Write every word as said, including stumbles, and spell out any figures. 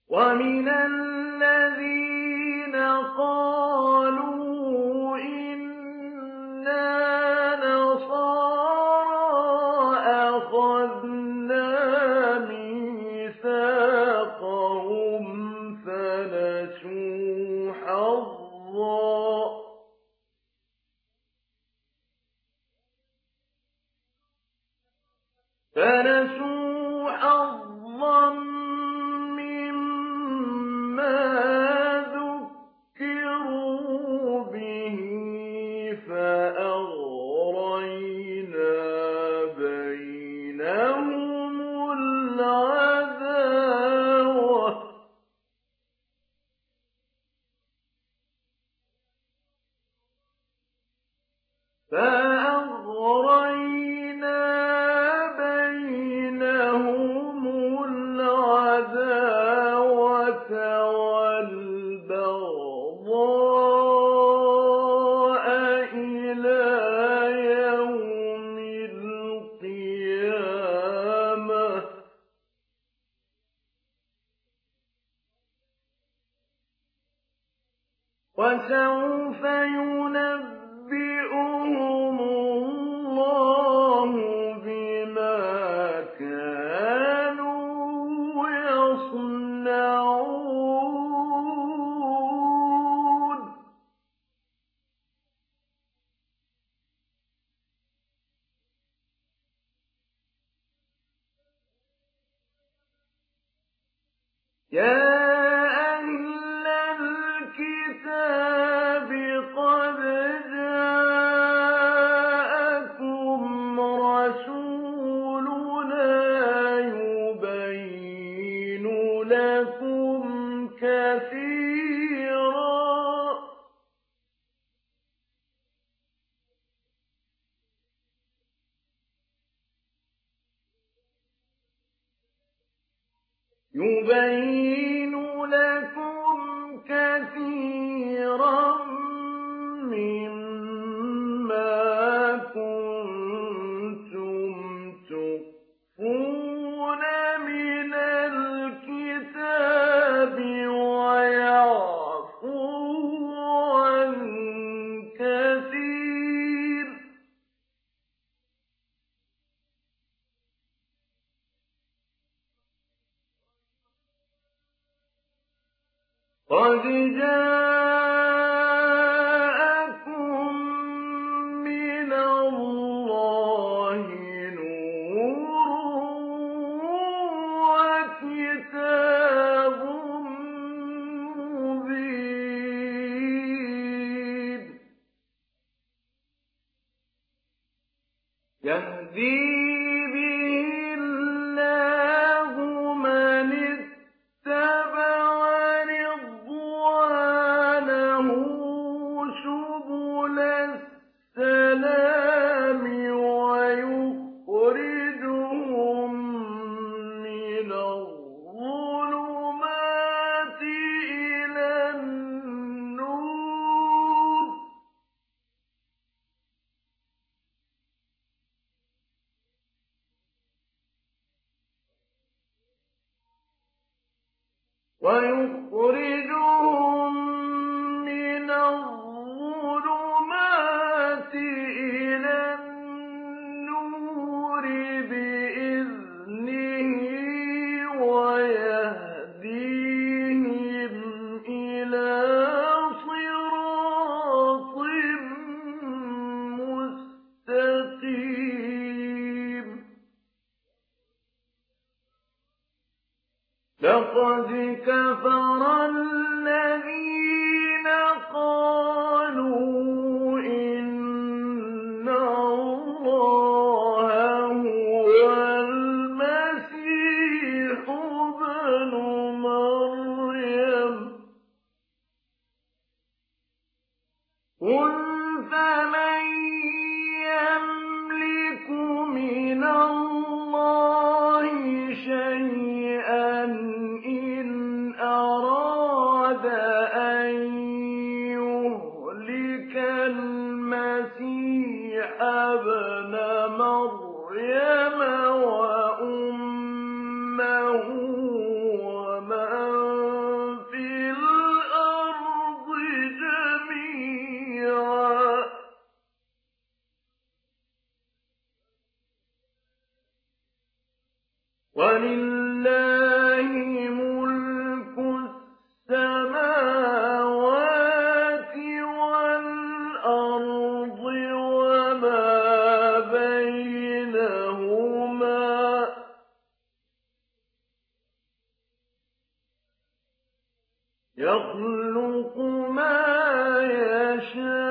ومن الذين قالوا إنا نصارى أخذنا ميثاقهم فنسوا حظا فنسوا حظا مما ذكروا به فأغرينا بينهم العداوة فأغرينا بينهم العداوة والبغضاء إلى يوم القيامة وسوف ينبئهم الله بما كانوا يصنعون يا أهل الكتاب قد جاءكم رسولنا يبين لكم كثيرا يبين لكم كثيرا مما كنتم تخفون من الكتاب ويعفو عن كثير قد جاءكم من الله نور وكتاب مبين يهدي به الله من اتبع رضوانه سبل السلام ويخرجهم من الظلمات إلى النور ويخرجهم من الظلمات إلى النور بإذنه ويهديهم إلى صراط مستقيم لقد كفر الذين قالوا إن الله هو المسيح ابن مريم قل فمن يملك من الله شيئا إن أراد أن يهلك المسيح ابن مريم وأمه ومن لِلَّهِ مُلْكُ السَّمَاوَاتِ وَالْأَرْضِ وَمَا بَيْنَهُمَا ۖ يَخْلُقُ مَا يَشَاءُ